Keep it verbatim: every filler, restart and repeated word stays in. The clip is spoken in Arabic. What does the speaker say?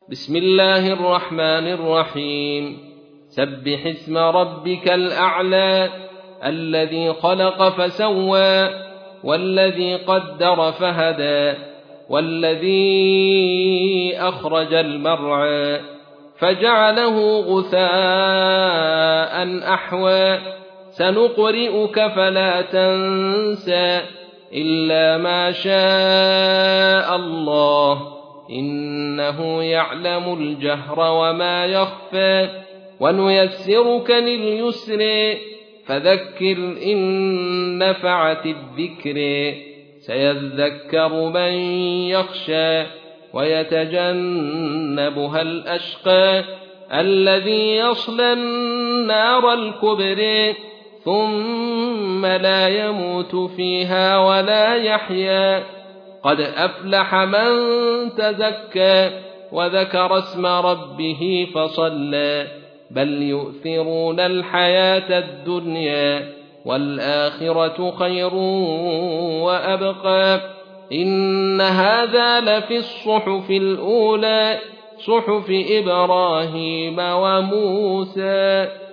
بسم الله الرحمن الرحيم سبح اسم ربك الأعلى الذي خلق فسوى والذي قدر فهدى والذي أخرج المرعى فجعله غثاء أحوى سنقرئك فلا تنسى إلا ما شاء الله إنه يعلم الجهر وما يخفى ونيسرك لليسر فذكر إن نفعت الذكر سيذكر من يخشى ويتجنبها الأشقى الذي يصلى النار الكبرى ثم لا يموت فيها ولا يحيا قد أفلح من تزكى وذكر اسم ربه فصلى بل يؤثرون الحياة الدنيا والآخرة خير وأبقى إن هذا لفي الصحف الأولى صحف إبراهيم وموسى.